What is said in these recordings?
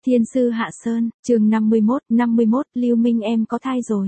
Thiên sư Hạ Sơn, chương 51, Lưu Minh em có thai rồi.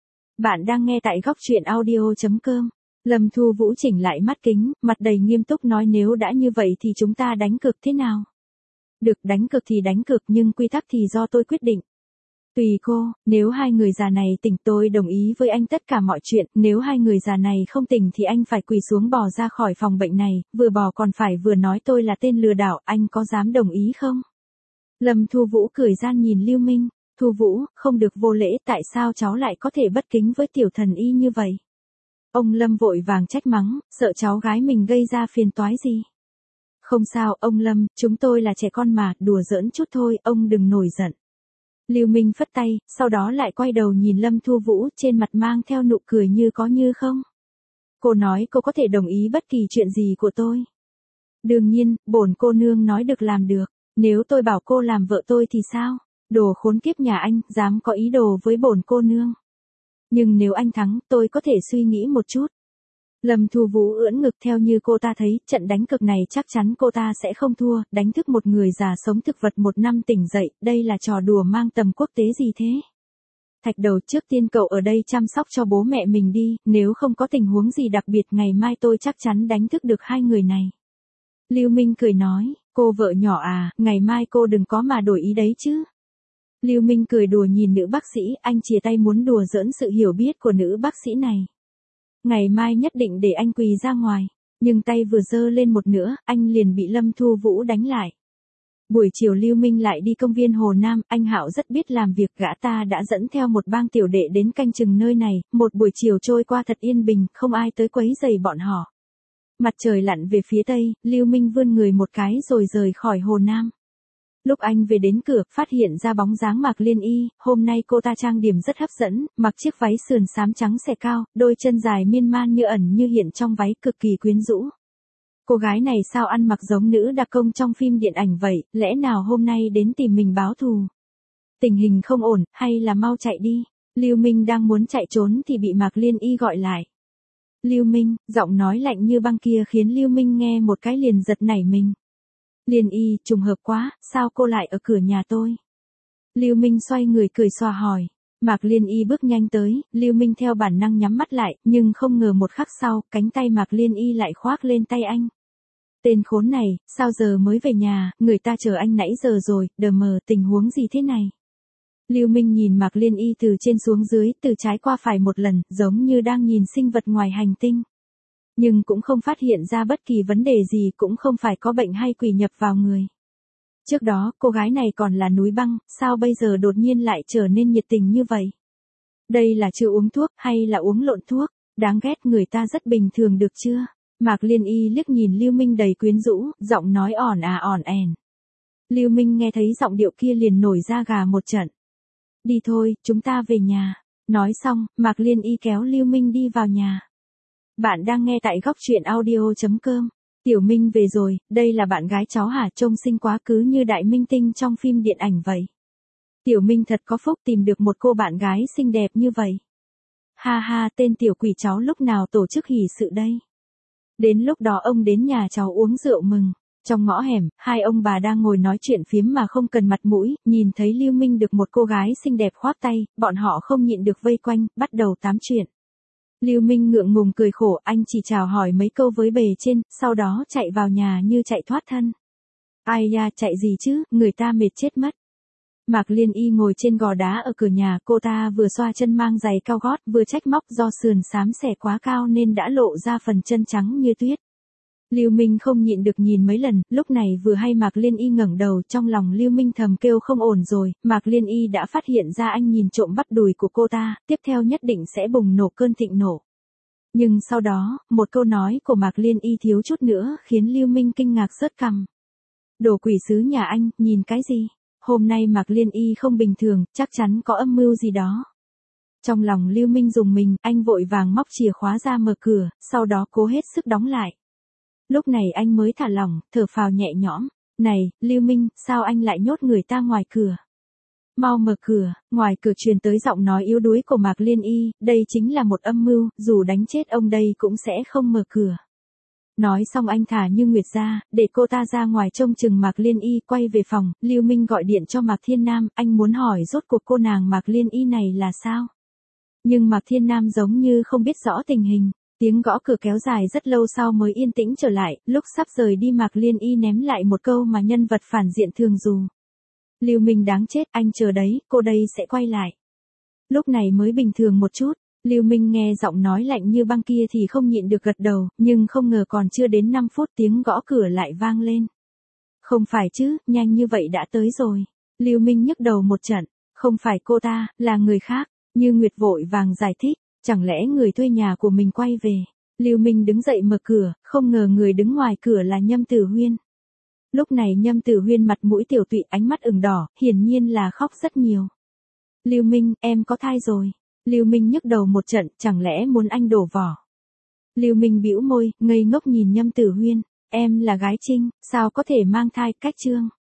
Bạn đang nghe tại góc truyện audio.com. Lâm Thu Vũ chỉnh lại mắt kính, mặt đầy nghiêm túc nói nếu đã như vậy thì chúng ta đánh cược thế nào? Được, đánh cược thì đánh cược nhưng quy tắc thì do tôi quyết định. Tùy cô, nếu hai người già này tỉnh tôi đồng ý với anh tất cả mọi chuyện, nếu hai người già này không tỉnh thì anh phải quỳ xuống bỏ ra khỏi phòng bệnh này, vừa bỏ còn phải vừa nói tôi là tên lừa đảo, anh có dám đồng ý không? Lâm Thu Vũ cười gian nhìn Lưu Minh, Thu Vũ, không được vô lễ, tại sao cháu lại có thể bất kính với tiểu thần y như vậy? Ông Lâm vội vàng trách mắng, sợ cháu gái mình gây ra phiền toái gì? Không sao, ông Lâm, chúng tôi là trẻ con mà, đùa giỡn chút thôi, ông đừng nổi giận. Lưu Minh phất tay, sau đó lại quay đầu nhìn Lâm Thu Vũ, trên mặt mang theo nụ cười như có như không. Cô nói cô có thể đồng ý bất kỳ chuyện gì của tôi. Đương nhiên, bổn cô nương nói được làm được. Nếu tôi bảo cô làm vợ tôi thì sao? Đồ khốn kiếp nhà anh, dám có ý đồ với bổn cô nương. Nhưng nếu anh thắng, tôi có thể suy nghĩ một chút. Lâm Thu Vũ ưỡn ngực theo như cô ta thấy, trận đánh cực này chắc chắn cô ta sẽ không thua, đánh thức một người già sống thực vật 1 năm tỉnh dậy, đây là trò đùa mang tầm quốc tế gì thế? Thạch Đầu, trước tiên cậu ở đây chăm sóc cho bố mẹ mình đi, nếu không có tình huống gì đặc biệt ngày mai tôi chắc chắn đánh thức được hai người này. Lưu Minh cười nói, cô vợ nhỏ à, ngày mai cô đừng có mà đổi ý đấy chứ. Lưu Minh cười đùa nhìn nữ bác sĩ, anh chìa tay muốn đùa giỡn sự hiểu biết của nữ bác sĩ này. Ngày mai nhất định để anh quỳ ra ngoài, nhưng tay vừa giơ lên một nữa, anh liền bị Lâm Thu Vũ đánh lại. Buổi chiều Lưu Minh lại đi công viên Hồ Nam, anh Hạo rất biết làm việc, gã ta đã dẫn theo một bang tiểu đệ đến canh chừng nơi này, một buổi chiều trôi qua thật yên bình, không ai tới quấy rầy bọn họ. Mặt trời lặn về phía tây, Lưu Minh vươn người một cái rồi rời khỏi Hồ Nam. Lúc anh về đến cửa, phát hiện ra bóng dáng Mạc Liên Y, hôm nay cô ta trang điểm rất hấp dẫn, mặc chiếc váy sườn xám trắng xẻ cao, đôi chân dài miên man như ẩn như hiện trong váy cực kỳ quyến rũ. Cô gái này sao ăn mặc giống nữ đặc công trong phim điện ảnh vậy, lẽ nào hôm nay đến tìm mình báo thù? Tình hình không ổn, hay là mau chạy đi? Lưu Minh đang muốn chạy trốn thì bị Mạc Liên Y gọi lại. Lưu Minh, giọng nói lạnh như băng kia khiến Lưu Minh nghe một cái liền giật nảy mình. Liên Y, trùng hợp quá, sao cô lại ở cửa nhà tôi? Lưu Minh xoay người cười xòa hỏi. Mạc Liên Y bước nhanh tới, Lưu Minh theo bản năng nhắm mắt lại, nhưng không ngờ một khắc sau, cánh tay Mạc Liên Y lại khoác lên tay anh. Tên khốn này, sao giờ mới về nhà, người ta chờ anh nãy giờ rồi, đờ mờ, tình huống gì thế này? Lưu Minh nhìn Mạc Liên Y từ trên xuống dưới, từ trái qua phải một lần, giống như đang nhìn sinh vật ngoài hành tinh. Nhưng cũng không phát hiện ra bất kỳ vấn đề gì, cũng không phải có bệnh hay quỷ nhập vào người. Trước đó, cô gái này còn là núi băng, sao bây giờ đột nhiên lại trở nên nhiệt tình như vậy? Đây là chưa uống thuốc, hay là uống lộn thuốc? Đáng ghét, người ta rất bình thường được chưa? Mạc Liên Y liếc nhìn Lưu Minh đầy quyến rũ, giọng nói ỏn ỏn ẻn. Lưu Minh nghe thấy giọng điệu kia liền nổi da gà một trận. Đi thôi, chúng ta về nhà. Nói xong, Mạc Liên Y kéo Lưu Minh đi vào nhà. Bạn đang nghe tại góc truyện audio.com. Tiểu Minh về rồi, đây là bạn gái cháu hả, trông xinh quá cứ như đại minh tinh trong phim điện ảnh vậy. Tiểu Minh thật có phúc tìm được một cô bạn gái xinh đẹp như vậy. Ha ha, tên tiểu quỷ cháu lúc nào tổ chức hỷ sự đây? Đến lúc đó ông đến nhà cháu uống rượu mừng. Trong ngõ hẻm, hai ông bà đang ngồi nói chuyện phiếm mà không cần mặt mũi, nhìn thấy Lưu Minh được một cô gái xinh đẹp khoác tay, bọn họ không nhịn được vây quanh, bắt đầu tám chuyện. Lưu Minh ngượng ngùng cười khổ, anh chỉ chào hỏi mấy câu với bề trên, sau đó chạy vào nhà như chạy thoát thân. Ai da, chạy gì chứ, người ta mệt chết mất. Mạc Liên Y ngồi trên gò đá ở cửa nhà, cô ta vừa xoa chân mang giày cao gót, vừa trách móc do sườn xám xẻ quá cao nên đã lộ ra phần chân trắng như tuyết. Lưu Minh không nhịn được nhìn mấy lần, lúc này vừa hay Mạc Liên Y ngẩng đầu, trong lòng Lưu Minh thầm kêu không ổn rồi, Mạc Liên Y đã phát hiện ra anh nhìn trộm bắp đùi của cô ta, tiếp theo nhất định sẽ bùng nổ cơn thịnh nộ. Nhưng sau đó, một câu nói của Mạc Liên Y thiếu chút nữa khiến Lưu Minh kinh ngạc rớt cằm. Đồ quỷ sứ nhà anh, nhìn cái gì? Hôm nay Mạc Liên Y không bình thường, chắc chắn có âm mưu gì đó. Trong lòng Lưu Minh rùng mình, anh vội vàng móc chìa khóa ra mở cửa, sau đó cố hết sức đóng lại. Lúc này anh mới thả lỏng, thở phào nhẹ nhõm. Này, Lưu Minh, sao anh lại nhốt người ta ngoài cửa? Mau mở cửa, ngoài cửa truyền tới giọng nói yếu đuối của Mạc Liên Y, đây chính là một âm mưu, dù đánh chết ông đây cũng sẽ không mở cửa. Nói xong anh thả Như Nguyệt ra, để cô ta ra ngoài trông chừng Mạc Liên Y, quay về phòng, Lưu Minh gọi điện cho Mạc Thiên Nam, anh muốn hỏi rốt cuộc cô nàng Mạc Liên Y này là sao. Nhưng Mạc Thiên Nam giống như không biết rõ tình hình, tiếng gõ cửa kéo dài rất lâu sau mới yên tĩnh trở lại, lúc sắp rời đi Mạc Liên Y ném lại một câu mà nhân vật phản diện thường dù. Lưu Minh đáng chết, anh chờ đấy, cô đây sẽ quay lại. Lúc này mới bình thường một chút. Lưu Minh nghe giọng nói lạnh như băng kia thì không nhịn được gật đầu, nhưng không ngờ còn chưa đến 5 phút tiếng gõ cửa lại vang lên. Không phải chứ, nhanh như vậy đã tới rồi. Lưu Minh nhức đầu một trận, không phải cô ta, là người khác. Như Nguyệt vội vàng giải thích, chẳng lẽ người thuê nhà của mình quay về. Lưu Minh đứng dậy mở cửa, không ngờ người đứng ngoài cửa là Nhâm Tử Huyên. Lúc này Nhâm Tử Huyên mặt mũi tiểu tụy, ánh mắt ửng đỏ, hiển nhiên là khóc rất nhiều. Lưu Minh, em có thai rồi. Lưu Minh nhức đầu một trận, chẳng lẽ muốn anh đổ vỏ. Lưu Minh bĩu môi, ngây ngốc nhìn Nhâm Tử Huyên, em là gái Trinh, sao có thể mang thai, cách trương.